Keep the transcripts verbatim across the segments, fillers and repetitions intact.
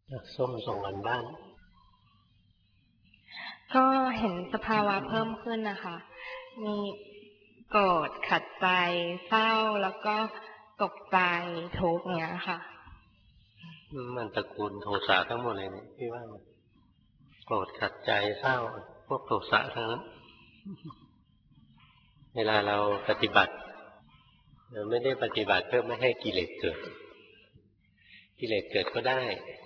ส้มส่งกันบ้านก็เห็นสภาวะเพิ่มขึ้นนะคะมีโกรธขัดใจเศร้าแล้วก็ตกใจทุกข์เนี้ยค่ะมันตระกูลโทสะทั้งหมดเลยเนี่ยพี่ว่าโกรธขัดใจเศร้าพวกโทสะทั้งนั้นเวลาเราปฏิบัติเราไม่ได้ปฏิบัติเพื่อไม่ให้กิเลสเกิดกิเลสเกิดก็ได้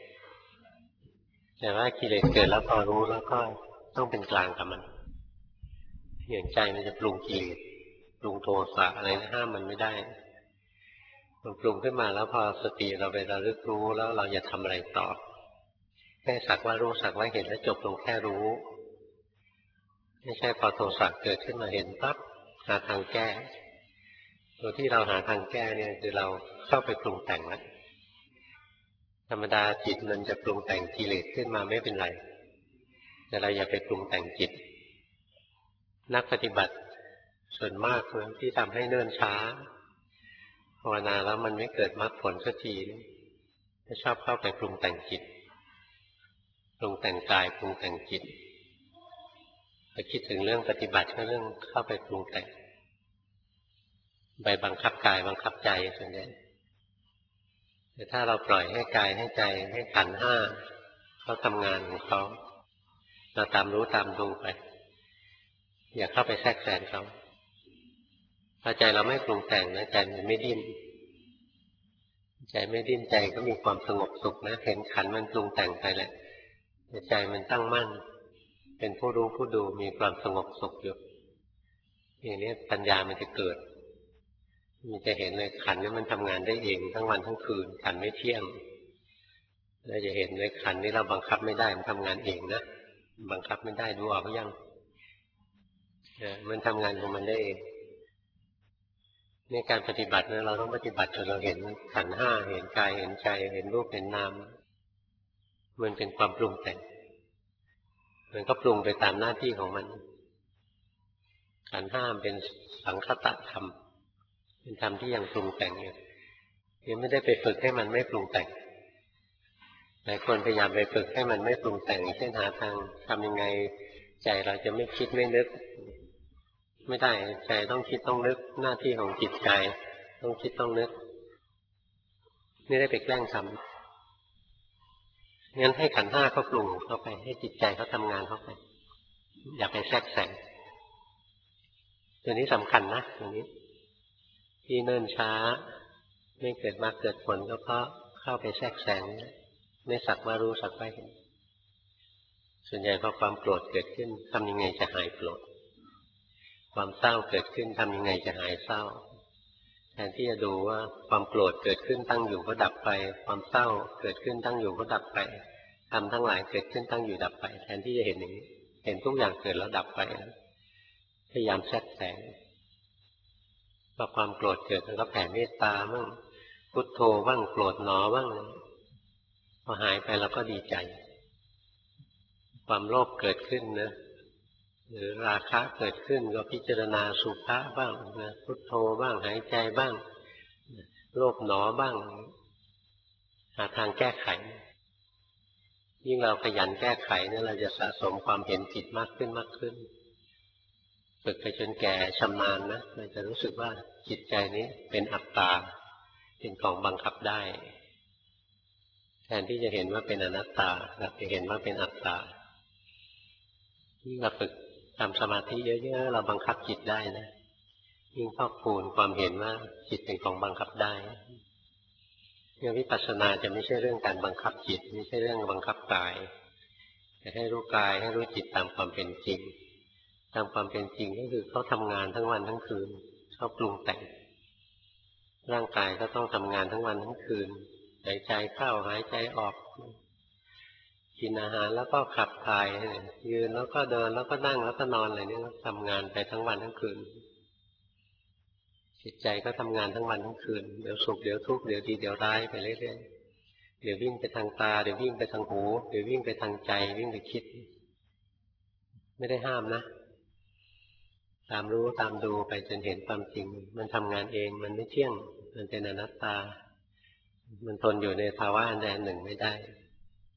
แต่ว่ากิเลสเกิดแล้วพอรู้แล้วก็ต้องเป็นกลางกับมันอย่างใจมันจะปรุงกิเลสปรุงโทสะอะไรนะห้ามมันไม่ได้มันปรุงขึ้นมาแล้วพอสติเราไประลึกรู้แล้วเราอย่าทำอะไรต่อแค่สักว่ารู้สักว่าเห็นแล้วจบลงแค่รู้ไม่ใช่พอโทสะเกิดขึ้นมาเห็นปั๊บหาทางแก้ตัวที่เราหาทางแก้เนี่ยคือเราเข้าไปปรุงแต่งแล้วธรรมดาจิตมันจะปรุงแต่งกิเลสขึ้นมาไม่เป็นไรแต่เราอย่าไปปรุงแต่งจิตนักปฏิบัติส่วนมากเลยที่ทำให้เนิ่นช้าภาวนาแล้วมันไม่เกิดมรรคผลสักทีจะชอบเข้าไปปรุงแต่งจิตปรุงแต่งกายปรุงแต่งจิตไปคิดถึงเรื่องปฏิบัติก็เรื่องเข้าไปปรุงแต่งไปบังคับกายบังคับใจส่วนใหญ่แต่ถ้าเราปล่อยให้กายให้ใจให้ขันธ์ห้าเขาทำงานของเขาเราตามรู้ตามดูไปอย่าเข้าไปแทรกแซงเขาถ้าใจเราไม่ปรุงแต่งนะใจมันไม่ดิ้นใจไม่ดิ้นใจก็มีความสงบสุขนะเห็นขันธ์มันปรุงแต่งไปแหละแต่ใจมันตั้งมั่นเป็นผู้รู้ผู้ดูมีความสงบสุขอยู่อย่างนี้ปัญญามันจะเกิดมันจะเห็นเลยขันธ์นี้มันทำงานได้เองทั้งวันทั้งคืนขันธ์ไม่เที่ยงเราจะเห็นเลยขันธ์นี้เราบังคับไม่ได้มันทำงานเองนะบังคับไม่ได้ดูออกหรือยังมันทำงานของมันได้เองในการปฏิบัตินะเราต้องปฏิบัติจนเราเห็นขันธ์ห้าเห็นกายเห็นใจเห็นรูปเห็นนามมันเป็นความปรุงแต่งมันก็ปรุงไปตามหน้าที่ของมันขันธ์ห้าเป็นสังคตธรรมเป็นธรรมที่ยังปรุงแต่งอยู่ยังไม่ได้ไปฝึกให้มันไม่ปรุงแต่งหลายคนพยายามไปฝึกให้มันไม่ปรุงแต่งเช่นหาทางทำยังไงใจเราจะไม่คิดไม่นึกไม่ได้ใจต้องคิดต้องนึกหน้าที่ของจิตใจต้องคิดต้องนึกนี่ได้ไปแกล้งทำงั้นให้ขันธ์ห้าเขาปรุงเข้าไปให้จิตใจเขาทำงานเข้าไปอย่าไปแทรกแซงตัวนี้สำคัญนะตัวนี้ที่เนิ่นช้าไม่เกิดมากเกิดผลก็เพราะเข้าไปแทรกแซงไม่สักว่ารู้สักว่าเห็นส่วนใหญ่พอความโกรธเกิดขึ้นทำยังไงจะหายโกรธความเศร้าเกิดขึ้นทำยังไงจะหายเศร้าแทนที่จะดูว่าความโกรธเกิดขึ้นตั้งอยู่ก็ดับไปความเศร้าเกิดขึ้นตั้งอยู่ก็ดับไปทำทั้งหลายเกิดขึ้นตั้งอยู่ดับไปแทนที่จะเห็นอย่างนี้เห็นทุกอย่างเกิดแล้วดับไปพยายามแทรกแซงพอความโกรธเกิดมันก็แผ่เมตตาบ้างพุทโธบ้างโกรธหนอบ้างพอหายไปเราก็ดีใจความโลภเกิดขึ้นนะหรือราคะเกิดขึ้นก็พิจารณาสุภะบ้างนะพุทโธบ้างหายใจบ้างโลภหนอบ้างหาทางแก้ไขยิ่งเราขยันแก้ไขเนี่ยเราจะสะสมความเห็นผิดมากขึ้นมากขึ้นฝึกไปจนแก่ชำนาญนะเราจะรู้สึกว่าจิตใจนี้เป็นอัตตาเป็นของบังคับได้แทนที่จะเห็นว่าเป็นอนัตตาเราจะเห็นว่าเป็นอัตตายิ่งเราฝึกทำสมาธิเยอะๆเราบังคับจิตได้นะยิ่งพอกพูนความเห็นว่าจิตเป็นของบังคับได้เนี่ยวิปัสสนาจะไม่ใช่เรื่องการบังคับจิตไม่ใช่เรื่องบังคับกายแต่ให้รู้กายให้รู้จิตตามความเป็นจริงตามความเป็นจริงก็คือเขาทำงานทั้งวันทั้งคืนเขาปรุงแต่งร่างกายก็ต้องทำงานทั้งวันทั้งคืนหายใจเข้าหายใจออกกินอาหารแล้วก็ขับถ่ายยืนแล้วก็เดินแล้วก็นั่งแล้วก็นอนอะไรนี่ทำงานไปทั้งวันทั้งคืนจิตใจก็ทำงานทั้งวันทั้งคืนเดี๋ยวสุขเดี๋ยวทุกข์เดี๋ยวดีเดี๋ยวร้ายไปเรื่อยๆเดี๋ยววิ่งไปทางตาเดี๋ยววิ่งไปทางหูเดี๋ยววิ่งไปทางใจวิ่งไปคิดไม่ได้ห้ามนะตามรู้ตามดูไปจนเห็นความจริงมันทำงานเองมันไม่เที่ยงมันเป็นอนัตตามันทนอยู่ในภาวะอันใดอันหนึ่งไม่ได้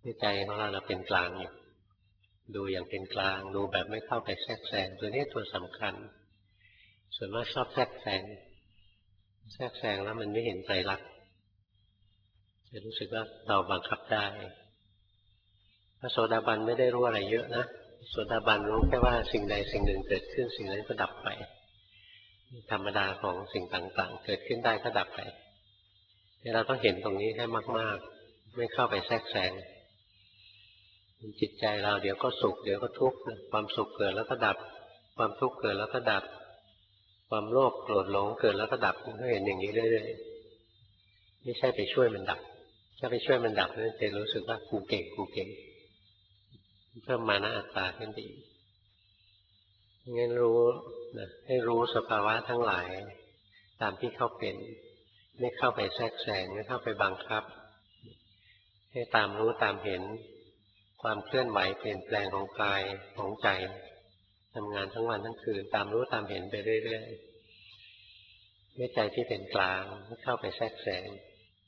ใจของเราเราเป็นกลางอยู่ดูอย่างเป็นกลางดูแบบไม่เข้าไปแทรกแซงตัวนี้ตัวสำคัญส่วนมากชอบแทรกแซงแทรกแซงแล้วมันไม่เห็นไตรลักษณ์จะรู้สึกว่าเราบังคับได้พระโสดาบันไม่ได้รู้อะไรเยอะนะโสดาบันรู้แค่ว่าสิ่งใดสิ่งหนึ่งเกิดขึ้นสิ่งนั้นก็ดับไปธรรมดาของสิ่งต่างๆเกิดขึ้นได้ก็ดับไปเราต้องเห็นตรงนี้ให้มากๆไม่เข้าไปแทรกแซงจิตใจเราเดี๋ยวก็สุขเดี๋ยวก็ทุกข์ความสุขเกิดแล้วก็ดับความทุกข์เกิดแล้วก็ดับความโลภโกรธหลงเกิดแล้วก็ดับก็เห็นอย่างนี้เรื่อยๆไม่ใช่ไปช่วยมันดับถ้าไปช่วยมันดับนั่นจะรู้สึกว่ากูเก่งกูเก่งเพิ่มมานะอัตตาขึ้นดีงั้นรู้นะให้รู้สภาวะทั้งหลายตามที่เขาเป็นไม่เข้าไปแทรกแซงไม่เข้าไปบังคับให้ตามรู้ตามเห็นความเคลื่อนไหวเปลี่ยนแปลงของกายของใจทำงานทั้งวันทั้งคืนตามรู้ตามเห็นไปเรื่อยๆด้วยใจที่เป็นกลางไม่เข้าไปแทรกแซง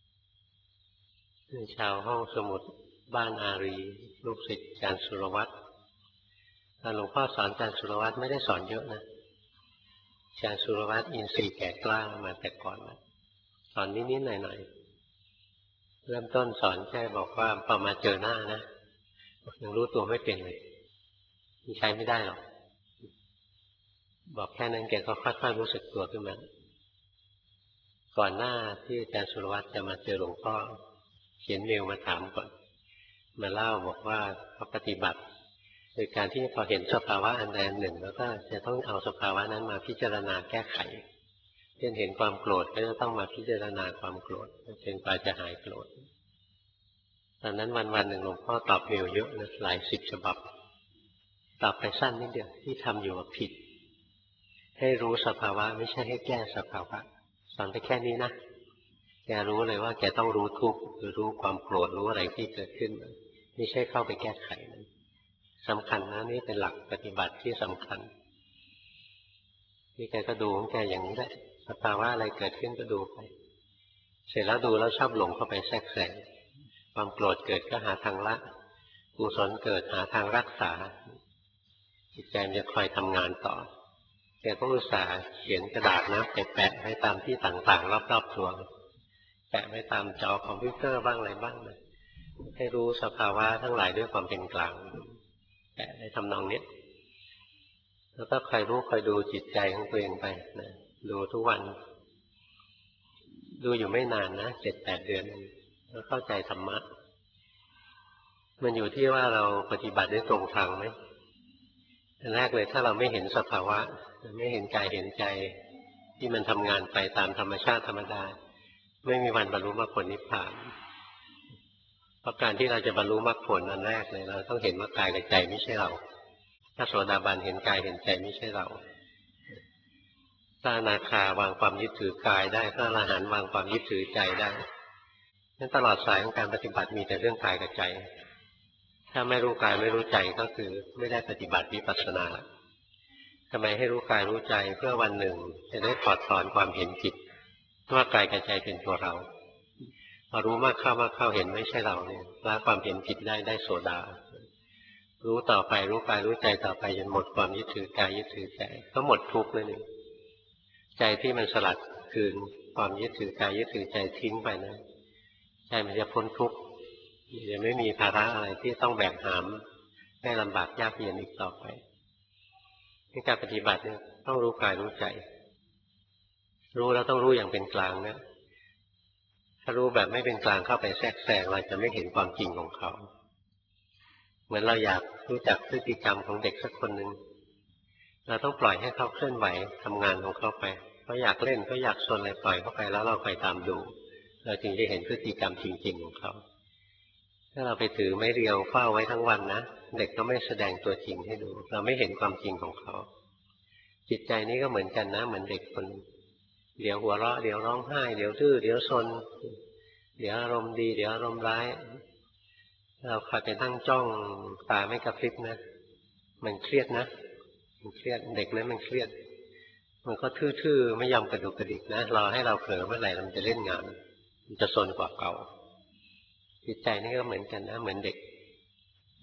ชาวห้องสมุดบ้านอารีลูกศิษย์อาจารย์สุรวัตรหลวงพ่อสอนอาจารย์สุรวัตรไม่ได้สอนเยอะนะอาจารย์สุรวัตรอินทรีย์แก่กล้ามาแต่ก่อนนะสอนนิดๆหน่อยๆเริ่มต้นสอนแค่บอกว่าพอมาเจอหน้านะยังรู้ตัวไม่เป็นเลยใช้ไม่ได้หรอกบอกแค่นั้นแกก็ค่อยๆรู้สึกตัวขึ้นมาก่อนหน้าที่อาจารย์สุรวัตรจะมาเจอหลวงพ่อเขียนเมลมาถามก่อนมาเล่าบอกว่าเขาปฏิบัติโดยการที่พอเห็นสภาวะอันใดอันหนึ่งแล้วก็จะต้องเอาสภาวะนั้นมาพิจารณาแก้ไขเช่นเห็นความโกรธก็จะต้องมาพิจารณาความโกรธจนกว่าจะหายโกรธตอนนั้นวันๆหนึ่งหลวงพ่อตอบเมลเยอะนะหลายสิบฉบับตอบไปสั้นนิดเดียวที่ทำอยู่ผิดให้รู้สภาวะไม่ใช่ให้แก้สภาวะสอนไปแค่นี้นะแกรู้เลยว่าแกต้องรู้ทุกข์คือรู้ความโกรธรู้อะไรที่เกิดขึ้นไม่ใช่เข้าไปแก้ไขมันสำคัญนะนี่เป็นหลักปฏิบัติที่สำคัญนี่แกก็ดูของแกอย่างนี้แหละสภาวะอะไรเกิดขึ้นก็ดูไปเสร็จแล้วดูแล้วชอบหลงเข้าไปแทรกแซงความโกรธเกิดก็หาทางละกุศลเกิดหาทางรักษาจิตใจมันจะคอยทำงานต่อแกก็อุตส่าห์เขียนกระดาษนะไปแปะไว้ตามที่ต่างๆรอบๆตัวแปะไว้ตามจอคอมพิวเตอร์บ้างอะไรบ้างนะให้รู้สภาวะทั้งหลายด้วยความเป็นกลางแปะให้ทำนองนี้แล้วก็คอยรู้คอยดูจิตใจของตัวเองไปนะดูทุกวันดูอยู่ไม่นานนะเจ็ดแปดเดือนแล้วเข้าใจธรรมะมันอยู่ที่ว่าเราปฏิบัติได้ตรงทางไหมอันแรกเลยถ้าเราไม่เห็นสภาวะไม่เห็นกายเห็นใจที่มันทำงานไปตามธรรมชาติธรรมดาไม่มีวันบรรลุมรรคผลนิพพานเพราะการที่เราจะบรรลุมรรคผลอันแรกเลยเราต้องเห็นว่ากายกับใจไม่ใช่เราถ้าโสดาบันเห็นกายเห็นใจไม่ใช่เราถ้าอนาคาวางความยึดถือกายได้ถ้าอรหันต์วางความยึดถือใจได้นั้นตลอดสายของการปฏิบัติมีแต่เรื่องกายกับใจถ้าไม่รู้กายไม่รู้ใจก็คือไม่ได้ปฏิบัติวิปัสสนาทำไมให้รู้กายรู้ใจเพื่อวันหนึ่งจะได้ถอดถอนความเห็นผิดว่ากายกับใจเป็นตัวเราพอรู้มากเข้ามากเข้าเห็นไม่ใช่เราเนี่ยละความเห็นผิดได้ได้โสดารู้ต่อไปรู้กายรู้ใจต่อไปจนหมดความยึดถือกายยึดถือใจก็หมดทุกข์นั่นเองใจที่มันสลัดคืนความยึดถือกายยึดถือใจทิ้งไปนะใจมันจะพ้นทุกข์จะไม่มีภาระอะไรที่ต้องแบกหามให้ลำบากยากเย็นอีกต่อไปในการปฏิบัติเนี่ยต้องรู้กายรู้ใจรู้แล้วต้องรู้อย่างเป็นกลางนะถ้ารู้แบบไม่เป็นกลางเข้าไปแทรกแซงเราจะไม่เห็นความจริงของเขาเหมือนเราอยากรู้จักพฤติกรรมของเด็กสักคนหนึ่งเราต้องปล่อยให้เขาเคลื่อนไหวทำงานของเขาไปเขาอยากเล่นเขาอยากชวนอะไรปล่อยเข้าไปแล้วเราไปตามดูเราจึงจะเห็นพฤติกรรมจริงๆของเขาถ้าเราไปถือไม้เรียวเฝ้าไว้ทั้งวันนะเด็กก็ไม่แสดงตัวจริงให้ดูเราไม่เห็นความจริงของเขาจิตใจนี้ก็เหมือนกันนะเหมือนเด็กคนเดี๋ยวหัวเราะเดี๋ยวร้องไห้เดี๋ยวดื้อเดี๋ยวซนเดี๋ยวอารมณ์ดีเดี๋ยวอารมณ์ร้ายเราคอยไปนั่งจ้องตาไม่กระพริบนะมันเครียดนะมันเครียดเด็กนั้นมันเครียดมันก็ทื่อๆไม่ยอมกระดุกกระดิกนะรอให้เราเผลอเมื่อไหร่มันจะเล่นงานมันจะซนกว่าเก่าจิตใจนี่ก็เหมือนกันนะเหมือนเด็ก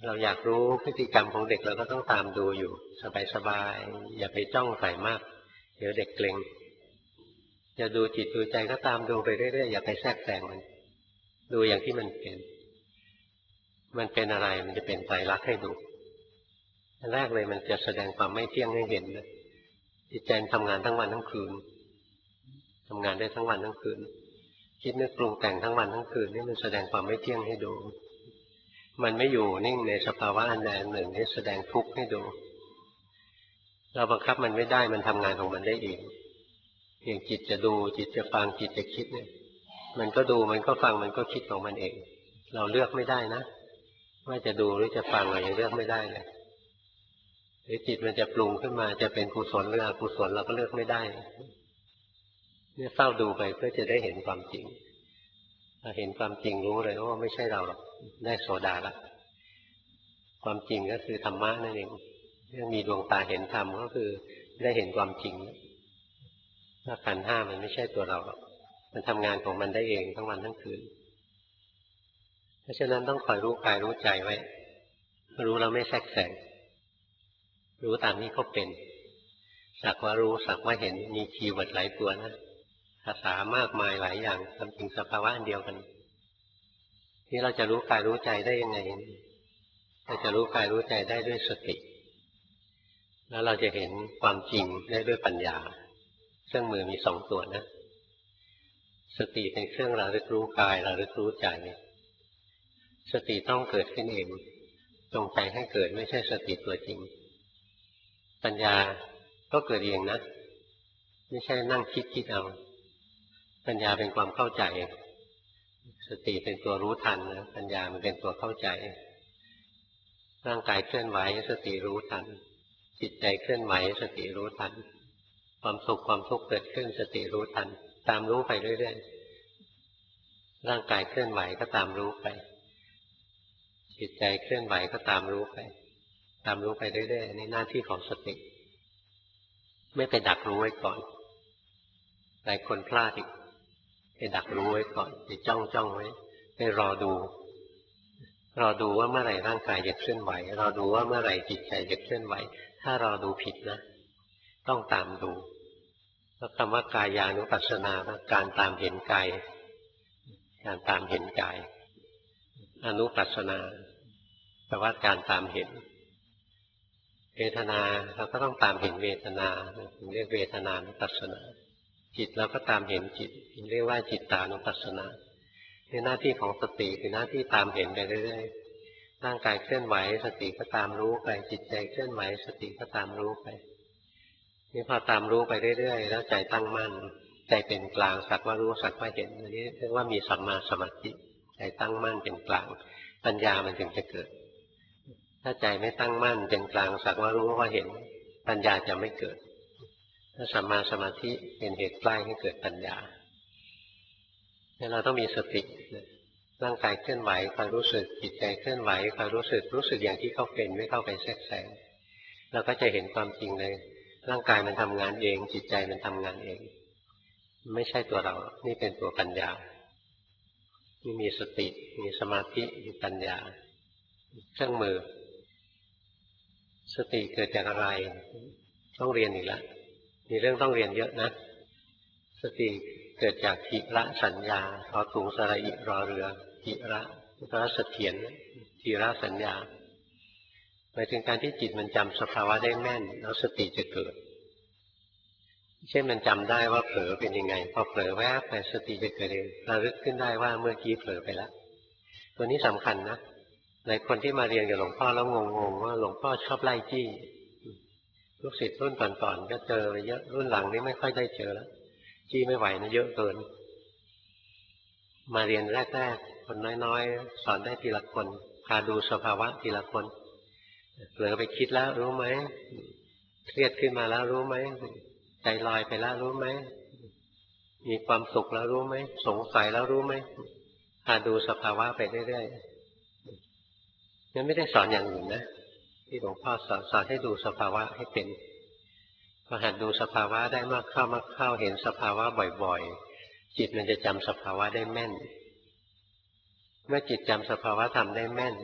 เราอยากรู้พฤติกรรมของเด็กเราก็ต้องตามดูอยู่สบายๆอย่าไปจ้องใส่มากเดี๋ยวเด็กเกร็งจะดูจิตดูใจก็ตามดูไปเรื่อยๆอย่าไปแทรกแซงมันดูอย่างที่มันเป็นมันเป็นอะไรมันจะเป็นไตรลักษณ์ให้ดูอันแรกเลยมันจะแสดงความไม่เที่ยงให้เห็นนะจิตใจทำงานทั้งวันทั้งคืนทำงานได้ทั้งวันทั้งคืนคิดนึกปรุงแต่งทั้งวันทั้งคืนนี่มันแสดงความไม่เที่ยงให้ดูมันไม่อยู่นิ่งในสภาวะอันใดอันหนึ่งที่แสดงทุกข์ให้ดูเราบังคับมันไม่ได้มันทำงานของมันได้เองอย่างจิตจะดูจิตจะฟังจิตจะคิดเนี่ยมันก็ดูมันก็ฟังมันก็คิดของมันเองเราเลือกไม่ได้นะว่าจะดูหรือจะฟังเรายังเลือกไม่ได้เลยหรือจิตมันจะปรุงขึ้นมาจะเป็นกุศลหรืออกุศลเราก็เลือกไม่ได้เนี่ยเฝ้าดูไปเพื่อจะได้เห็นความจริงถ้าเห็นความจริงรู้เลยว่าไม่ใช่เราหรอกได้โสดาละความจริงก็คือธรรมะนั่นเองเรื่องมีดวงตาเห็นธรรมก็คือได้เห็นความจริงว่าขันธ์ห้ามันไม่ใช่ตัวเราหรอกมันทำงานของมันได้เองทั้งวันทั้งคืนเพราะฉะนั้นต้องคอยรู้กายรู้ใจไว้รู้แล้วไม่แทรกแซงรู้ตามนี้เขาเป็นสักว่ารู้สักว่าเห็นมีคีย์เวิร์ดหลายตัวนะภาษามากมายหลายอย่างทำจริงสภาวะอันเดียวกันที่เราจะรู้กายรู้ใจได้ยังไงเราจะรู้กายรู้ใจได้ด้วยสติแล้วเราจะเห็นความจริงได้ด้วยปัญญาเครื่องมือมีสองตัวนะสติเป็นเครื่องระลึกรู้กายระลึกรู้ใจสติต้องเกิดขึ้นเองจงใจให้เกิดไม่ใช่สติตัวจริงปัญญาก็เกิดเองนะไม่ใช่นั่งคิดคิดเอาปัญญาเป็นความเข้าใจสติเป็นตัวรู้ทันนะปัญญามันเป็นตัวเข้าใจร่างกายเคลื่อนไหวสติรู้ทันจิตใจเคลื่อนไหวสติรู้ทันความสุขความทุกข์เกิดขึ้นสติรู้ทันตามรู้ไปเรื่อยๆร่างกายเคลื่อนไหวก็ตามรู้ไปจิตใจเคลื่อนไหวก็ตามรู้ไปตามรู้ไปเรื่อยๆในหน้าที่ของสติไม่ไปดักรู้ไว้ก่อนหลายคนพลาดอีกไปดักรู้ไว้ก่อนไปจ้องจ้องไว้ไปรอดูรอดูว่าเมื่อไหร่ร่างกายจะเคลื่อนไหวรอดูว่าเมื่อไหร่จิตใจจะเคลื่อนไหวถ้ารอดูผิดนะต้องตามดูแล้วคำว่ากายานุปัสสนาการตามเห็นกายการตามเห็นกายอนุปัสสนาแปลว่าการตามเห็นเวทนาเราก็ต้องตามเห็นเวทนาเรียกเวทนานุปัสสนาจิตเราก็ตามเห็นจิตเรียกว่าจิตตานุปัสสนาในหน้าที่ของสติคือหน้าที่ตามเห็นไปเรื่อยๆร่างกายเคลื่อนไหวสติก็ตามรู้ไปจิตใจเคลื่อนไหวสติก็ตามรู้ไปนี่พอตามรู้ไปเรื่อยๆแล้วใจตั้งมั่นใจเป็นกลางสักว่ารู้สักว่าเห็นอันนี้เรียกว่ามีสัมมาสมาธิใจตั้งมั่นเป็นกลางปัญญามันถึงจะเกิดถ้าใจไม่ตั้งมั่นเป็นกลางสักว่ารู้ว่าเห็นปัญญาจะไม่เกิดถ้าสัมมาสมาธิเป็นเหตุใกล้ให้เกิดปัญญาเนี่ยเราต้องมีสติร่างกายเคลื่อนไหวคอยรู้สึกจิตใจเคลื่อนไหวคอยรู้สึกรู้สึกอย่างที่เขาเป็นไม่เข้าไปแทรกแซงเราก็จะเห็นความจริงเลยร่างกายมันทำงานเองจิตใจมันทำงานเองไม่ใช่ตัวเรานี่เป็นตัวปัญญานี่มีสติมีสมาธิมีปัญญาเครื่องมือสติเกิดจากอะไรต้องเรียนอีกแล้วมีเรื่องต้องเรียนเยอะนะสติเกิดจากทิระสัญญาทอถุงสระอิรอเรือทิระแปลว่าเสถียรทิระสัญญาหมายถึงการที่จิตมันจำสภาวะได้แม่นแล้วสติจะเกิดเช่นมันจำได้ว่าเผลอเป็นยังไงพอเผลอแวบไปสติจะเกิดเองระลึกขึ้นได้ว่าเมื่อกี้เผลอไปแล้วตัวนี้สำคัญนะหลายคนที่มาเรียนกับหลวงพ่อแล้วงงๆว่าหลวงพ่อชอบไล่จี้ลูกศิษย์รุ่นก่อนๆก็เจอเยอะรุ่นหลังนี้ไม่ค่อยได้เจอแล้วจี้ไม่ไหวนะเยอะเกินมาเรียนแรกๆคนน้อยๆสอนได้ทีละคนพาดูสภาวะทีละคนเผลอไปคิดแล้วรู้ไหมเครียดขึ้นมาแล้วรู้ไหมใจลอยไปแล้วรู้ไหมมีความสุขแล้วรู้ไหมสงสัยแล้วรู้ไหมพาดูสภาวะไปเรื่อยๆนั้นไม่ได้สอนอย่างอื่นนะที่หลวงพ่อสอนสอนให้ดูสภาวะให้เป็นพอหัดดูสภาวะได้มากเข้ามากเข้าเห็นสภาวะบ่อยๆจิตมันจะจำสภาวะได้แม่นเมื่อจิตจำสภาวะธรรมได้แม่น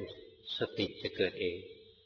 สติจะเกิดเอง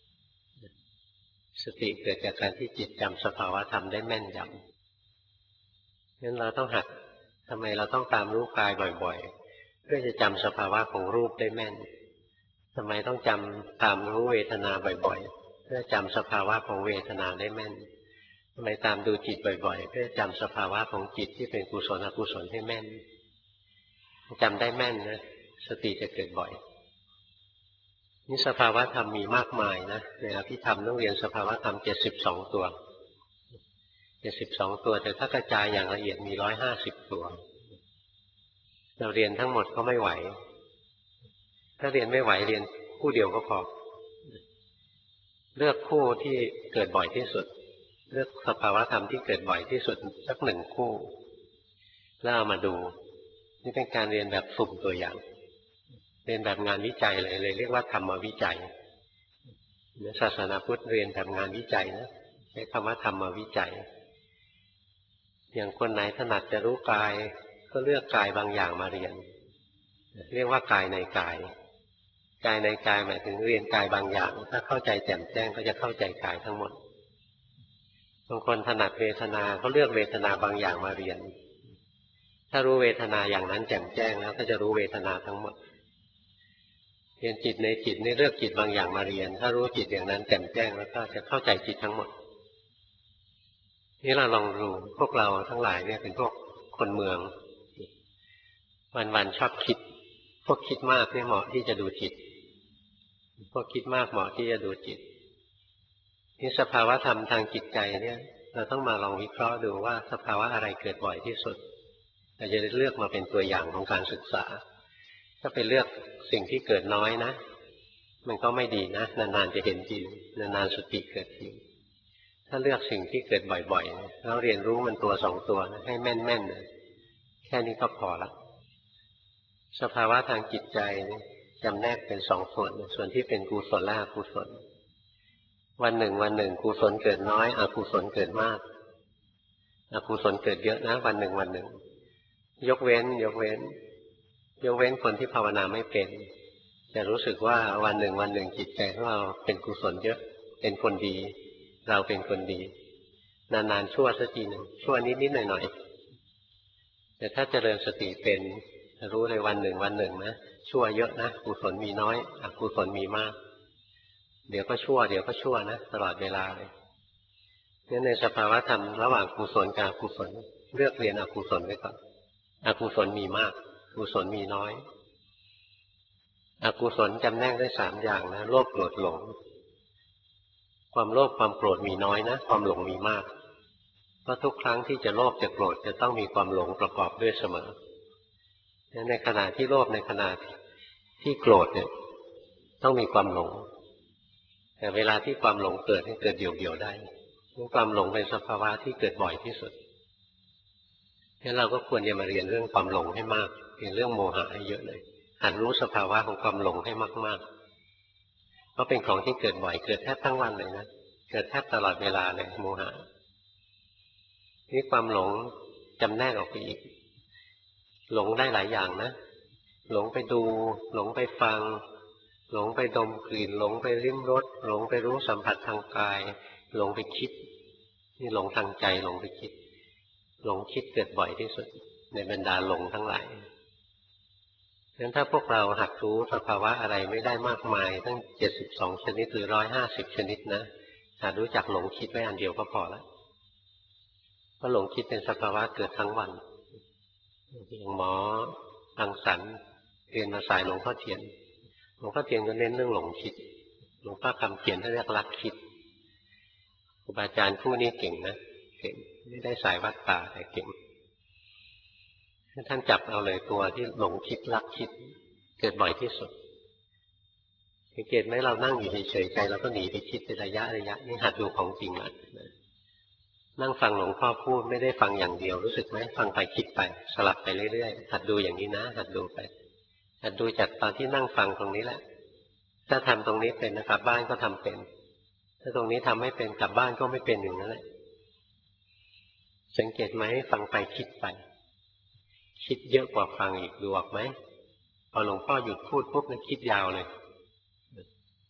สติเกิดจากการที่จิตจำสภาวะธรรมได้แม่นยำงั้นเราต้องหัดทำไมเราต้องตามรู้กายบ่อยๆเพื่อจะจำสภาวะของรูปได้แม่นทำไมต้องจำตามรู้เวทนาบ่อยๆเพื่อจำสภาวะของเวทนาได้แม่นทำไมตามดูจิตบ่อยๆเพื่อจำสภาวะของจิตที่เป็นกุศลอกุศลให้แม่นจำได้แม่นนะสติจะเกิดบ่อยนี่สภาวะธรรมมีมากมายนะในอภิธรรมต้องเรียนสภาวะธรรมเจ็ดสิบสองตัวเจ็ดสิบสองตัวแต่ถ้ากระจายอย่างละเอียดมีร้อยห้าสิบตัวเราเรียนทั้งหมดก็ไม่ไหวถ้าเรียนไม่ไหวเรียนคู่เดียวก็พอเลือกคู่ที่เกิดบ่อยที่สุดเลือกสภาวะธรรมที่เกิดบ่อยที่สุดสักหนึ่งคู่แล้วเอามาดูนี่เป็นการเรียนแบบสุ่มตัวอย่างเรียนแบบงานวิจัยเลยเลยเรียกว่าธรรมวิจัยศาสนาพุทธเรียนแบบงานวิจัยนะใช้คำว่าธรรมวิจัยอย่างคนไหนถนัดจะรู้กายก็เลือกกายบางอย่างมาเรียนเรียกว่ากายในกายกายในกายหมายถึงเรียนกายบางอย่างถ้าเข้าใจแจ่มแจ้งก็จะเข้าใจกายทั้งหมดบางคนถนัดเวทนาก็เลือกเวทนาบางอย่างมาเรียนถ้ารู้เวทนาอย่างนั้นแจ่มแจ้งแล้วก็จะรู้เวทนาทั้งหมดเรียนจิตในจิตนี่เลือกจิตบางอย่างมาเรียนถ้ารู้จิตอย่างนั้นแจ่มแจ้งแล้วก็จะเข้าใจจิตทั้งหมดนี่เราลองดูพวกเราทั้งหลายเนี่ยเป็นพวกคนเมืองวันๆชอบคิดพวกคิดมากเนี่ยเหมาะที่จะดูจิตพวกคิดมากเหมาะที่จะดูจิตนี่สภาวะธรรมทางจิตใจเนี่ยเราต้องมาลองวิเคราะห์ดูว่าสภาวะอะไรเกิดบ่อยที่สุดเราจะเลือกมาเป็นตัวอย่างของการศึกษาถ้าไปเลือกสิ่งที่เกิดน้อยนะมันก็ไม่ดีนะนานๆจะเห็นจริงนานๆสติเกิดจริงถ้าเลือกสิ่งที่เกิดบ่อยๆแล้วเรียนรู้มันตัวสองตัวนะให้แม่นๆแค่นี้ก็พอละสภาวะทางจิตใจจำแนกเป็นสองส่วนส่วนที่เป็นกุศลและอกุศลวันหนึ่งวันหนึ่งกุศลเกิดน้อยอกุศลเกิดมากอกุศลเกิดเยอะนะวันหนึ่งวันหนึ่งยกเว้นยกเว้นยกเว้นคนที่ภาวนาไม่เป็นจะรู้สึกว่าวันหนึ่งวันหนึ่งจิตใจของเราเป็นกุศลเยอะเป็นคนดีเราเป็นคนดีนานๆชั่วสักทีหนึ่งชั่วนิดๆหน่อยๆแต่ถ้าเจริญสติเป็นรู้เลยวันหนึ่งวันหนึ่งนะชั่วเยอะนะกุศลมีน้อยอกุศลมีมากเดี๋ยวก็ชั่วเดี๋ยวก็ชั่วนะตลอดเวลาเลยงั้นในสภาวะธรรมระหว่างกุศลกับอกุศลเลือกเรียนอกุศลไว้ก่อนอกุศลมีมากกุศลมีน้อยอกุศลจำแนกได้สามอย่างนะโลภโกรธหลงความโลภความโกรธมีน้อยนะความหลงมีมากเพราะทุกครั้งที่จะโลภจะโกรธจะต้องมีความหลงประกอบด้วยเสมอในขณะที่โลภในขณะที่โกรธเนี่ยต้องมีความหลงแต่เวลาที่ความหลงเกิดให้เกิดเดี่ยวๆได้ความหลงเป็นสภาวะที่เกิดบ่อยที่สุดงั้นเราก็ควรจะมาเรียนเรื่องความหลงให้มากเรียนเรื่องโมหะให้เยอะเลยหัดรู้สภาวะของความหลงให้มากๆเพราะเป็นของที่เกิดบ่อยเกิดแทบทั้งวันเลยนะเกิดแทบตลอดเวลาเลยโมหะนี่ความหลงจำแนกออกไปอีกหลงได้หลายอย่างนะหลงไปดูหลงไปฟังหลงไปดมกลิ่นหลงไปลิ้มรสหลงไปรู้สัมผัสทางกายหลงไปคิดนี่หลงทางใจหลงไปคิดหลงคิดเกิดบ่อยที่สุดในบรรดาหลงทั้งหลายงั้นถ้าพวกเราหัดรู้สภาวะอะไรไม่ได้มากมายตั้งเจ็ดสิบสองชนิดหรือร้อยห้าสิบชนิดนะหัดรู้จักหลงคิดไว้อันเดียวก็พอแล้วเพราะหลงคิดเป็นสภาวะเกิดทั้งวันอย่างหมอรังสรรค์เรียนมาสายหลวงพ่อเทียนหลวงพ่อเทียนก็เน้นเรื่องหลงคิดหลวงพ่อคำเขียนท่านเรียกลักคิดครูบาอาจารย์ผู้นี้เก่งนะเก่งไม่ได้สายวัดป่าแต่เก่งท่านจับเอาเลยตัวที่หลงคิดลักคิดเกิดบ่อยที่สุดสังเกตไหมเรานั่งอยู่เฉยๆใจเราก็หนีไปคิดเป็นระยะระยะนี่หัดดูของจริงอ่ะนั่งฟังหลวงพ่อพูดไม่ได้ฟังอย่างเดียวรู้สึกไหมฟังไปคิดไปสลับไปเรื่อยๆหัดดูอย่างนี้นะหัดดูไปหัดดูจากตอนที่นั่งฟังตรงนี้แหละถ้าทำตรงนี้เป็นนะกลับบ้านก็ทำเป็นถ้าตรงนี้ทำไม่เป็นกลับบ้านก็ไม่เป็นอย่างนั้นแหละสังเกตไหมฟังไปคิดไปคิดเยอะกว่าฟังอีกดูออกไหมพอหลวงพ่อหยุดพูดปุ๊บนะคิดยาวเลย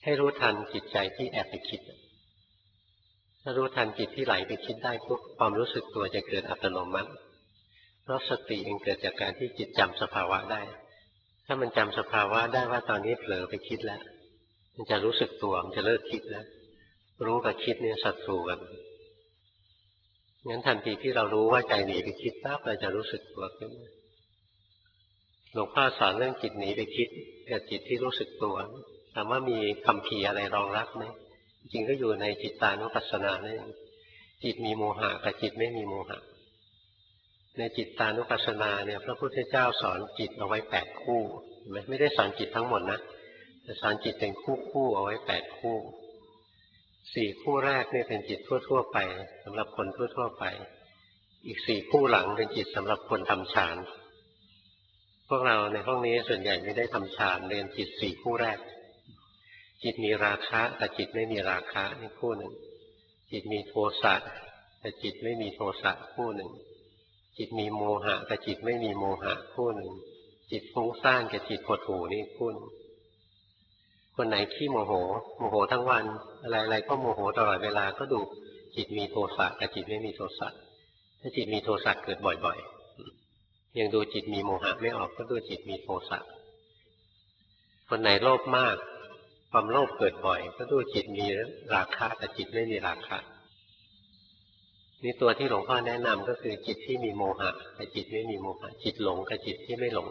ให้รู้ทันจิตใจที่แอบไปคิดถ้ารู้ทันจิตที่ไหลไปคิดได้ปุ๊บความรู้สึกตัวจะเกิดอัตโนมัติเพราะสติเองเกิดจากการที่จิตจำสภาวะได้ถ้ามันจำสภาวะได้ว่าตอนนี้เผลอไปคิดแล้วมันจะรู้สึกตัวมันจะเลิกคิดแล้วรู้กับคิดเนี่ยศัตรูกันงั้นทันทีที่เรารู้ว่าใจหนีไปคิดปั๊บเราจะรู้สึกตัวขึ้นหลวงพ่อสอนเรื่องจิตหนีไปคิดกับจิตที่รู้สึกตัวถามว่ามีคำพีอะไรรองรับไหมจริงก็อยู่ในจิตตานุปัสสนาเนี่ยจิตมีโมหะกับจิตไม่มีโมหะในจิตตานุปัสสนาเนี่ยพระพุทธเจ้าสอนจิตเอาไว้แปดคู่ไม่ไม่ได้สอนจิตทั้งหมดนะแต่สอนจิตเป็นคู่คู่เอาไว้แปดคู่สี่คู่แรกเนี่ยเป็นจิตทั่วๆไปสำหรับคนทั่วๆไปอีกสี่คู่หลังเป็นจิตสำหรับคนทำฌานพวกเราในห้องนี้ส่วนใหญ่ไม่ได้ทำฌานเรียนจิตสี่คู่แรกจิตมีราคะแต่จิตไม่มีราคะนี่คู่หนึ่งจิตมีโทสะแต่จิตไม่มีโทสะคู่หนึ่งจิตมีโมหะแต่จิตไม่มีโมหะคู่หนึ่งจิตฟุ้งซ่านกับจิตหดหู่นี่คู่หนึ่งคนไหนขี้โมโหโมโหทั้งวันอะไรๆก็โมโหตลอดเวลาก็ดูจิตมีโทสะกับจิตไม่มีโทสะถ้าจิตมีโทสะเกิดบ่อยๆยังดูจิตมีโมหะไม่ออกก็ดูจิตมีโทสะคนไหนโลภมากความโลภเกิดบ่อยก็ดูจิตมีราคะแต่จิตไม่มีราคะนี่ตัวที่หลวงพ่อแนะนำก็คือจิตที่มีโมหะแต่จิตไม่มีโมหะจิตหลงกับจิตที่ไม่หลง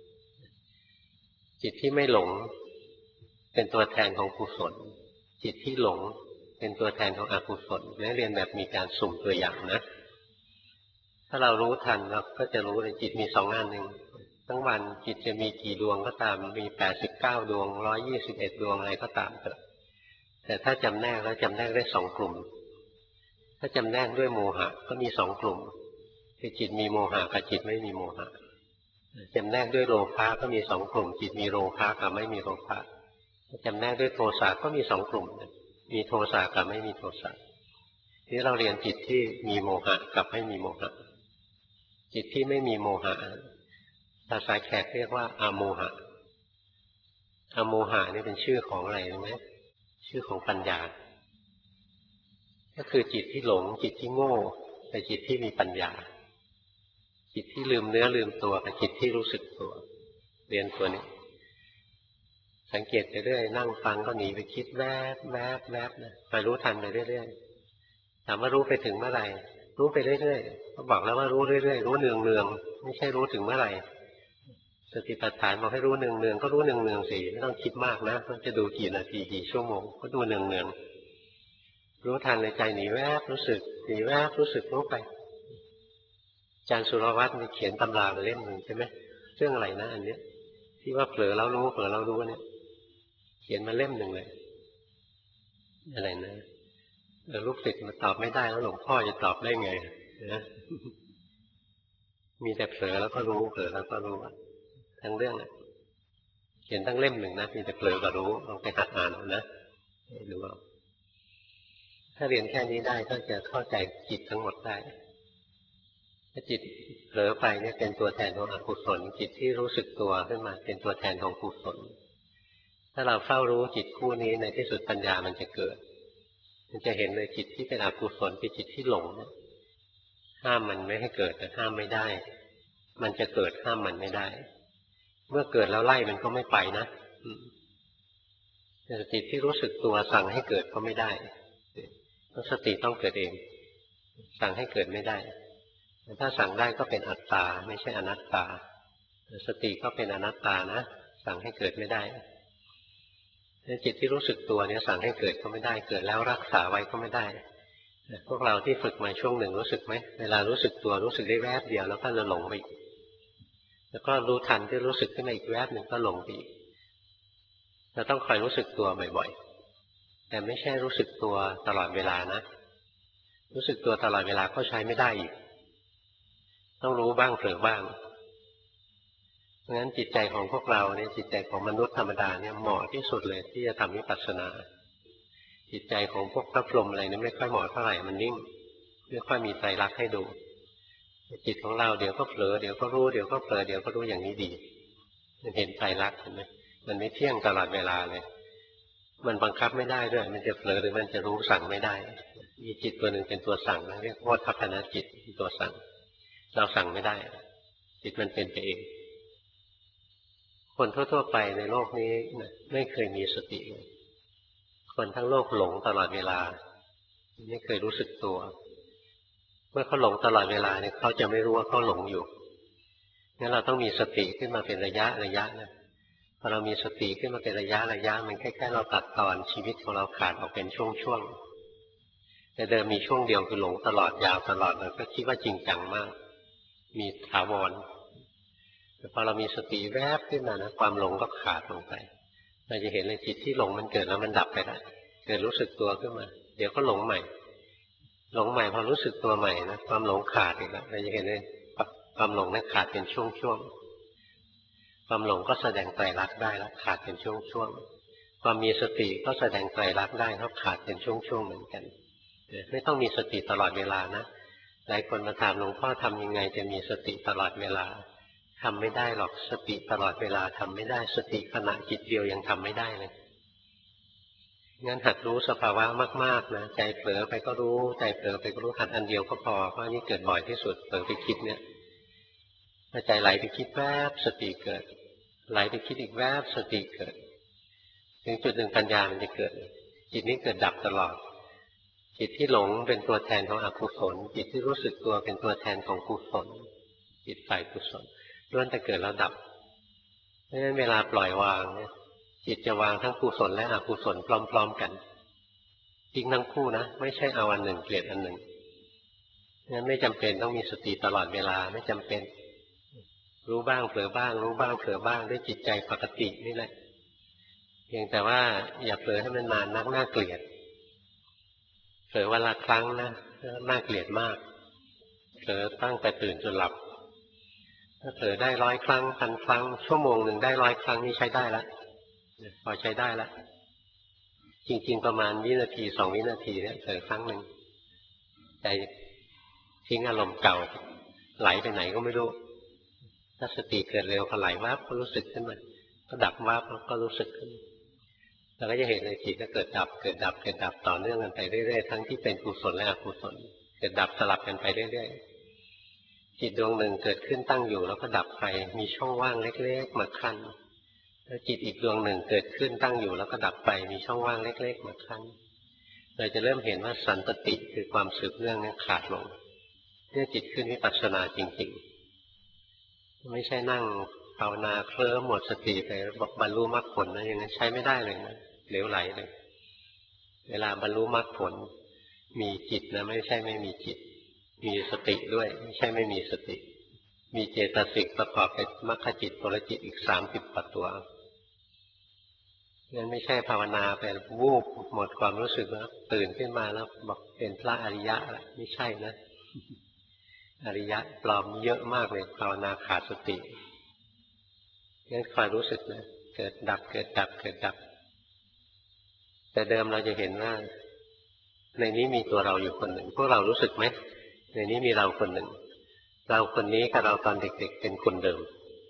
จิตที่ไม่หลงเป็นตัวแทนของกุศลจิตที่หลงเป็นตัวแทนของอกุศลและเรียนแบบมีการสุ่มตัวอย่างนะถ้าเรารู้ทันเราก็จะรู้เลยจิตมีสองอันหนึ่งทั้งวันจิตจะมีกี่ดวงก็ตามมีแปดสิบเก้าดวงร้อยยี่สิบเอ็ดดวงอะไรก็ตามแต่ถ้าจำแนกแล้วจำแนกได้สองกลุ่มถ้าจำแนกด้วยโมหะก็มีสองกลุ่มคือจิตมีโมหะกับจิตไม่มีโมหะจำแนกด้วยโลภะก็มีสองกลุ่มจิตมีโลภะกับไม่มีโลภะจำแนกด้วยโทสะก็มีสองกลุ่มมีโทสะกับไม่มีโทสะที่เราเรียนจิตที่มีโมหะกับไม่มีโมหะจิตที่ไม่มีโมหะภาษาแขกเรียกว่าอโมหะอโมหะนี่เป็นชื่อของอะไรรู้ไหมชื่อของปัญญาก็คือจิตที่หลงจิตที่โง่แต่จิตที่มีปัญญาจิตที่ลืมเนื้อลืมตัวกับจิตที่รู้สึกตัวเรียนตัวนี้สังเกตไปเรื่อยนั่งฟังก็หนีไปคิดแวบแวบแวบนะไปรู้ทันไปเรื่อยๆถามว่ารู้ไปถึงเมื่อไหร่รู้ไปเรื่อยๆก็บอกแล้วว่ารู้เรื่อยๆรู้เนืองเนืองไม่ใช่รู้ถึงเมื่อไหร่สติปัฏฐานบอกให้รู้เนืองเนืองก็รู้เนืองเนืองสิไม่ต้องคิดมากนะมันจะดูกี่นาทีกี่ชั่วโมงก็ดูเนืองเนืองรู้ทันในใจหนีแวบรู้สึกหนีแวบรู้สึกรู้ไปอาจารย์สุรวัตรมีเขียนตำราเล่มหนึ่งใช่ไหมเรื่องอะไรนะอันเนี้ยที่ว่าเผลอแล้วรู้เผลอแล้วรู้เนี่ยเขียนมาเล่มหนึ่งเลยอะไรนะลูกศิษย์มาตอบไม่ได้แล้วหลวงพ่อจะตอบได้ไงนะมีแต่เผลอแล้วก็รู้เผลอแล้วก็รู้ทั้งเรื่องเขียนทั้งเล่มหนึ่งนะมีแต่เผลอกับรู้ลองไปหัดอ่านนะดูเอาถ้าเรียนแค่นี้ได้ก็จะเข้าใจจิตทั้งหมดได้ถ้าจิตเผลอไปเนี่ยเป็นตัวแทนของอกุศลจิตที่รู้สึกตัวขึ้นมาเป็นตัวแทนของกุศลถ้าเราเฝ้ารู้จิตคู่นี้ในที่สุดปัญญามันจะเกิดมันจะเห็นเลยจิตที่เป็นอกุศลเป็นจิตที่หลงห้ามมันไม่ให้เกิดแต่ห้ามไม่ได้มันจะเกิดห้ามมันไม่ได้เมื่อเกิดแล้วไล่มันก็ไม่ไปนะแต่จิตที่รู้สึกตัวสั่งให้เกิดก็ไม่ได้เพราะสติต้องเกิดเองสั่งให้เกิดไม่ได้แต่ถ้าสั่งได้ก็เป็นอัตตาไม่ใช่อนัตตาสติก็เป็นอนัตตานะสั่งให้เกิดไม่ได้จิตที่รู้สึกตัวเนี่ยสั่งให้เกิดก็ไม่ได้เกิดแล้วรักษาไว้ก็ไม่ได้พวกเราที่ฝึกมาช่วงหนึ่งรู้สึกไหมเวลารู้สึกตัวรู้สึกได้แวบเดียวแล้วก็จะหลงไปอีกแล้วก็รู้ทันที่รู้สึกขึ้นมาอีกแวบหนึ่งก็หลงไปอีกเราต้องคอยรู้สึกตัวบ่อยๆแต่ไม่ใช่รู้สึกตัวตลอดเวลานะรู้สึกตัวตลอดเวลาก็ใช้ไม่ได้อีกต้องรู้บ้างเผลอบ้างเพราะฉะนั้นจิตใจของพวกเราเนี่ยจิตใจของมนุษย์ธรรมดาเนี่ยเหมาะที่สุดเลยที่จะทำวิปัสสนาจิตใจของพวกพระพรหมอะไรนี่ไม่ค่อยเหมาะเท่าไหร่มันนิ่งไม่ค่อยมีไตรลักษณ์ให้ดูจิตของเราเดี๋ยวก็เผลอเดี๋ยวก็รู้เดี๋ยวก็เผลอเดี๋ยวก็รู้อย่างนี้ดีมันเห็นไตรลักษณ์เห็นไหมมันไม่เที่ยงตลอดเวลาเลยมันบังคับไม่ได้ด้วยมันจะเผลอหรือมันจะรู้สั่งไม่ได้มีจิตตัวหนึ่งเป็นตัวสั่งนะเรียกว่าทัพพนจิตตัวสั่งเราสั่งไม่ได้จิตมันเป็นไปเองคนทั่วๆไปในโลกนี้ไม่เคยมีสติคนทั้งโลกหลงตลอดเวลาไม่เคยรู้สึกตัวเมื่อเขาหลงตลอดเวลาเนี่ยเขาจะไม่รู้ว่าเขาหลงอยู่งั้นเราต้องมีสติขึ้นมาเป็นระยะระยะนะพอเรามีสติขึ้นมาเป็นระยะระยะมันคล้ายๆเราตัดตอนชีวิตของเราขาดออกเป็นช่วงๆแต่เดิมมีช่วงเดียวคือหลงตลอดยาวตลอดเราก็คิดว่าจริงจังมากมีถาวรแต่พอเรามีสติแวบขึ้นมานะความหลงก็ขาดลงไปเราจะเห็นเลยจิตที่หลงมันเกิดแล้วมันดับไปได้เกิดรู้สึกตัวขึ้นมาเดี๋ยวก็หลงใหม่หลงใหม่พอรู้สึกตัวใหม่นะความหลงขาดอีกแล้วเราจะเห็นเลยความหลงนั้นขาดเป็นช่วงๆความหลงก็แสดงไตรลักษณ์ได้แล้วขาดเป็นช่วงๆความมีสติก็แสดงไตรลักษณ์ได้แล้วขาดเป็นช่วงๆเหมือนกันไม่ต้องมีสติตลอดเวลานะหลายคนมาถามหลวงพ่อทำยังไงจะมีสติตลอดเวลาทำไม่ได้หรอกสติตลอดเวลาทำไม่ได้สติขณะจิตเดียวยังทำไม่ได้เลยงั้นหัดรู้สภาวะมากๆนะใจเผลอไปก็รู้ใจเผลอไปก็รู้หัดอันเดียวก็พอเพราะนี่เกิดบ่อยที่สุดเผลอไปคิดเนี่ยถ้าใจไหลไปคิดแวบสติเกิดไหลไปคิดอีกแวบสติเกิดถึงจุดหนึ่งปัญญามันจะเกิดจิตนี้เกิดดับตลอดจิตที่หลงเป็นตัวแทนของอกุศลจิตที่รู้สึกตัวเป็นตัวแทนของกุศลจิตฝ่ายกุศลล้วนแต่เกิดแล้วดับเพราะฉะนั้นเวลาปล่อยวางเนี่ยจิตจะวางทั้งกุศลและอกุศลพร้อมๆกันจริงทั้งคู่นะไม่ใช่เอาอันหนึ่งเกลียดอันหนึ่งงั้นไม่จำเป็นต้องมีสติตลอดเวลาไม่จำเป็นรู้บ้างเผลอบ้างรู้บ้างเผลอบ้างด้วยจิตใจปกตินี่แหละเพียงแต่ว่าอย่าเผลอให้มันนานนักน่าเกลียดเผลอวันละครั้งนะน่าเกลียดมากเผลอตั้งแต่ตื่นจนหลับถ้าเผลอได้ร้อยครั้งพันครั้งชั่วโมงหนึ่งได้ร้อยครั้งนี่ใช้ได้แล้วพอใช้ได้แล้วจริงๆประมาณวินาทีสองวินาทีเนี่ยเผลอครั้งหนึ่งใจทิ้งอารมณ์เก่าไหลไปไหนก็ไม่รู้ถ้าสติเกิดเร็วพอไหลวับก็รู้สึกขึ้นมาก็ดับวับแล้วก็รู้สึกขึ้นเราก็จะเห็นเลยจิตก็เกิดดับเกิดดับเกิดดับต่อเนื่องกันไปเรื่อยๆทั้งที่เป็นกุศลและอกุศลเกิดดับสลับกันไปเรื่อยๆจิตดวงหนึ่งเกิดขึ้นตั้งอยู่แล้วก็ดับไปมีช่องว่างเล็กๆมาขั้นแล้วจิตอีกดวงหนึ่งเกิดขึ้นตั้งอยู่แล้วก็ดับไปมีช่องว่างเล็กๆมาขั้นเราจะเริ่มเห็นว่าสันตติคือความสืบเนื่องนั้นขาดลงเมื่อจิตขึ้นวิปัสสนาจริงๆไม่ใช่นั่งภาวนาเคลิ้มหมดสติไปบอกบรรลุมรรคผลนะอย่างนั้นใช้ไม่ได้เลยนะเหลวไหลเลยเวลาบรรลุมรรคผลมีจิตนะไม่ใช่ไม่มีจิตมีสติด้วยไม่ใช่ไม่มีสติมีเจตสิกประกอบกับมรรคจิตผลจิตอีกสามสิบกว่าตัวงั้นไม่ใช่ภาวนาไปวูบหมดความรู้สึกแล้วตื่นขึ้นมาแล้วบอกเป็นพระอริยะแล้วไม่ใช่นะอริยะปลอมเยอะมากเลยภาวนาขาดสติงั้นคอยรู้สึกนะเกิดดับเกิดดับเกิดดับแต่เดิมเราจะเห็นว่าในนี้มีตัวเราอยู่คนหนึ่งพวกเรารู้สึกไหมในนี้มีเราคนหนึ่งเราคนนี้กับเราตอนเด็กๆเป็นคนเดิม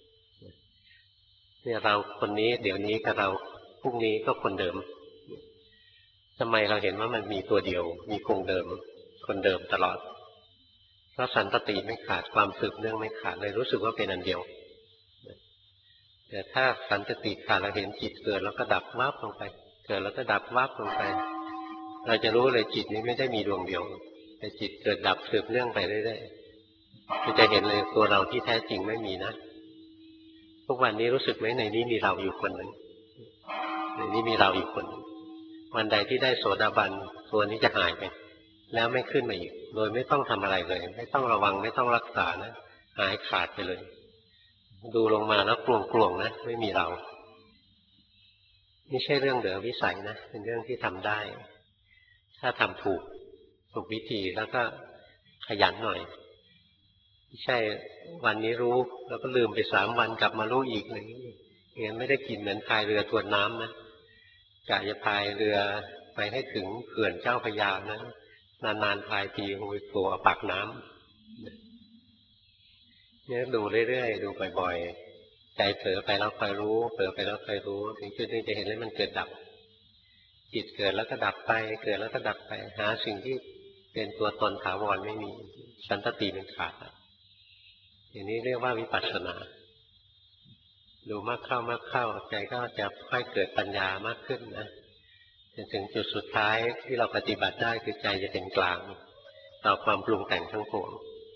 เนี่ยเราคนนี้เดี๋ยวนี้กับเราพรุ่งนี้ก็คนเดิมทำไมเราเห็นว่ามันมีตัวเดียวมีคงเดิมคนเดิมตลอดเพราะสันตติไม่ขาดความสืบเนื่องไม่ขาดเลยรู้สึกว่าเป็นอันเดียวแต่ถ้าสันตติขาดเราเห็นจิตเกิดแล้วก็ดับวับลงไปเกิดแล้วก็ดับวับลงไปเราจะรู้เลยจิตนี้ไม่ได้มีดวงเดียวแต่จิตเกิดดับสืบเนื่องไปเรื่อยๆเราจะเห็นเลยตัวเราที่แท้จริงไม่มีนะทุกวันนี้รู้สึกไหมในนี้มีเราอยู่คนหนึ่งในนี้มีเราอยู่คนหนึ่งวันใดที่ได้โสดาบันตัวนี้จะหายไปแล้วไม่ขึ้นมาอีกโดยไม่ต้องทำอะไรเลยไม่ต้องระวังไม่ต้องรักษานะหายขาดไปเลยดูลงมาแล้วกลวงๆนะไม่มีเราไม่ใช่เรื่องเหลือวิสัยนะเป็นเรื่องที่ทำได้ถ้าทำถูกถูกวิธีแล้วก็ขยันหน่อยไม่ใช่วันนี้รู้แล้วก็ลืมไปสามวันกลับมารู้อีกอะไรอย่างนี้งั้นไม่ได้กินเหมือนพายเรือทวนน้ำนะกะจะพายเรือไปให้ถึงเขื่อนเจ้าพระยานะนานๆพายทีคงไปโผล่ปากน้ำเนี่ยดูเรื่อยๆดูบ่อยๆใจเผลอไปแล้วคอยรู้เผลอไปแล้วคอยรู้ถึงจุดนี้จะเห็นเลยมันเกิดดับจิตเกิดแล้วก็ดับไปเกิดแล้วก็ดับไปหาสิ่งที่เป็นตัวตนถาวรไม่มีสันตติเป็นขาดอย่างนี้เรียกว่าวิปัสสนาดูมากเข้ามากเข้าใจก็จะค่อยเกิดปัญญามากขึ้นนะจนถึงจุดสุดท้ายที่เราปฏิบัติได้คือใจจะเป็นกลางต่อความปรุงแต่งทั้งปวง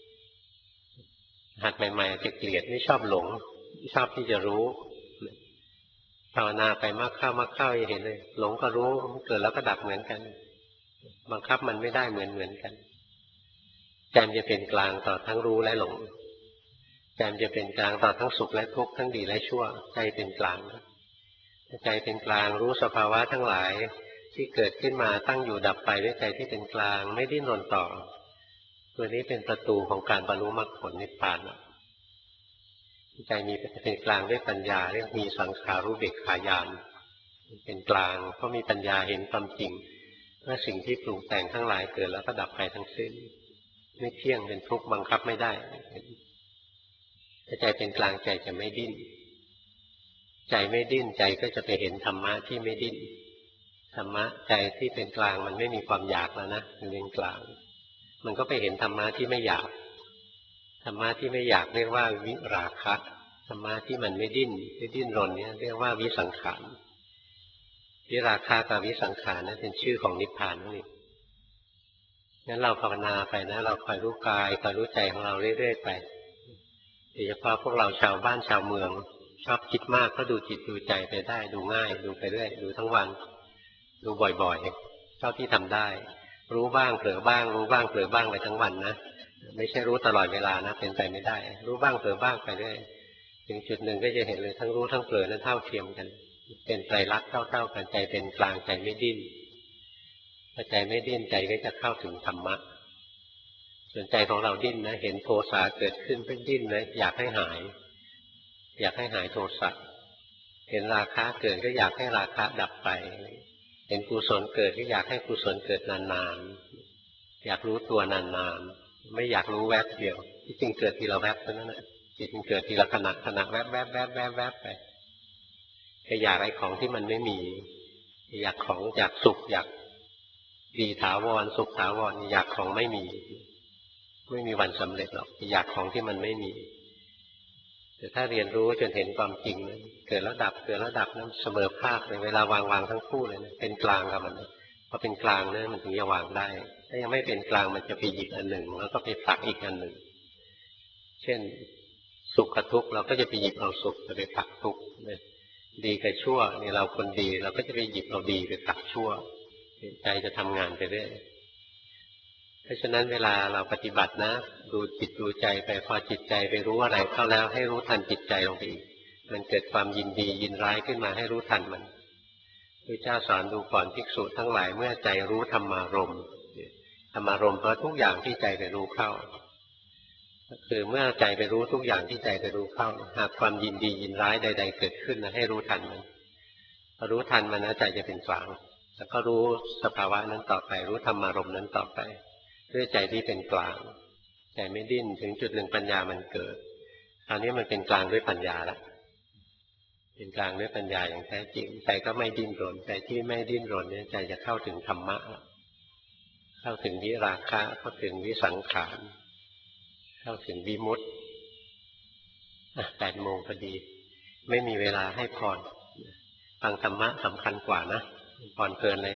หัดใหม่ๆจะเกลียดไม่ชอบหลงชอบที่จะรู้ภาวนาไปมากเข้ามากเข้าจะเห็นเลยหลงก็รู้เกิดแล้วก็ดับเหมือนกันบังคับมันไม่ได้เหมือนเหมือนกันใจมันจะเป็นกลางต่อทั้งรู้และหลงใจมันจะเป็นกลางต่อทั้งสุขและทุกข์ทั้งดีและชั่วใจเป็นกลางใจเป็นกลางรู้สภาวะทั้งหลายที่เกิดขึ้นมาตั้งอยู่ดับไปด้วยใจที่เป็นกลางไม่ดิ้นรนต่อตัวนี้เป็นประตูของการบรรลุมรรคผลนิพพานใจมีเป็นกลางด้วยปัญญาเรียกมีสังขารุเบกขาญาณเป็นกลางเพราะมีปัญญาเห็นความจริงว่าสิ่งที่ปรุงแต่งทั้งหลายเกิดแล้วก็ดับไปทั้งสิ้นไม่เที่ยงเป็นทุกข์บังคับไม่ได้ถ้าใจเป็นกลางใจจะไม่ดิ้นใจไม่ดิ้นใจก็จะไปเห็นธรรมะที่ไม่ดิ้นธรรมะใจที่เป็นกลางมันไม่มีความอยากแล้วนะมันเป็นกลางมันก็ไปเห็นธรรมะที่ไม่อยากธรรมะที่ไม่อยากเรียกว่าวิราคะธรรมะที่มันไม่ดิ้นไม่ดิ้นรนเนี่ยเรียกว่าวิสังขารวิราคะกับวิสังขารนั้นเป็นชื่อของนิพพานนั่นเองงั้นเราภาวนาไปนะเราคอยรู้กายคอยรู้ใจของเราเรื่อยๆไปโดยเฉพาะพวกเราชาวบ้านชาวเมืองชอบคิดมากก็ดูจิตดูใจไปได้ดูง่ายดูไปเรื่อยดูทั้งวันดูบ่อยๆเท่าที่ทำได้รู้บ้างเผลอบ้างรู้บ้างเผลอบ้างไปทั้งวันนะไม่ใช่รู้ตลอดเวลานะเป็นไปไม่ได้รู้บ้างเผลอบ้างไปเรื่อยถึงจุดหนึ่งก็จะเห็นเลยทั้งรู้ทั้งเผลอนั้นเท่าเทียมกันเป็นไตรลักษณ์เท่าๆกันใจเป็นกลางใจไม่ดิ้นถ้าใจไม่ดิ้นใจก็จะเข้าถึงธรรมะส่วนใจของเราดิ้นนะเห็นโทสะเกิดขึ้นเป็นดิ้นนะอยากให้หายอยากให้หายโทสะเห็นราคะเกิดก็อยากให้ราคะดับไปเห็นกุศลเกิดก็อยากให้กุศลเกิดนานๆอยากรู้ตัวนานๆไม่อยากรู้แวบเดียวที่จริงเกิดทีละแวบเท่านั้นแหละจิตมันเกิดทีละขณะขณะแวบแวบแวบแวบแวบไปก็อยากไอ้ของที่มันไม่มีอยากของอยากสุขอยากดีถาวรสุขถาวรอยากของไม่มีไม่มีวันสำเร็จหรอกอยากของที่มันไม่มีแต่ถ้าเรียนรู้จนเห็นความจริงนะเกิดแล้วดับเกิดแล้วดับนั้นเสมอภาคเลยเวลาวางวางทั้งคู่เลยนะเป็นกลางกับมันพอเป็นกลางเนี่ยมันถึงจะวางได้ถ้ายังไม่เป็นกลางมันจะไปหยิบอันหนึ่งแล้วก็ไปผลักอีกอันหนึ่งเช่นสุขกับทุกข์เราก็จะไปหยิบเอาสุขไปผลักทุกข์ดีกับชั่วนี่เราคนดีเราก็จะไปหยิบเอาดีไปผลักชั่วใจจะทำงานไปเรื่อยเพราะฉะนั้นเวลาเราปฏิบัตินะดูจิตดูใจไปพอจิตใจไปรู้อะไรเข้าแล้วให้รู้ทันจิตใจลงไปอีกมันเกิดความยินดียินร้ายขึ้นมาให้รู้ทันมันพระเจ้าสอนดูก่อนภิกษุทั้งหลายเมื่อใจรู้ธรรมารมณ์ธรรมารมณ์เพราะทุกอย่างที่ใจไปรู้เข้าคือเมื่อใจไปรู้ทุกอย่างที่ใจไปรู้เข้าหากความยินดียินร้ายใดๆเกิดขึ้นนะให้รู้ทันมันพอรู้ทันมันนะใจจะเป็นกลางแล้วก็รู้สภาวะนั้นต่อไปรู้ธรรมารมณ์นั้นต่อไปด้วยใจที่เป็นกลางใจไม่ดิ้นถึงจุดหนึ่งปัญญามันเกิดคราวนี้มันเป็นกลางด้วยปัญญาแล้วเป็นกลางด้วยปัญญาอย่างแท้จริงใจก็ไม่ดิ้นรนใจที่ไม่ดิ้นรนเนี่ยใจจะเข้าถึงธรรมะเข้าถึงวิราคะเข้าถึงวิสังขารเข้าถึงวิมุตติแปดโมงพอดีไม่มีเวลาให้พรฟังธรรมะสำคัญกว่านะพรเพลินเลย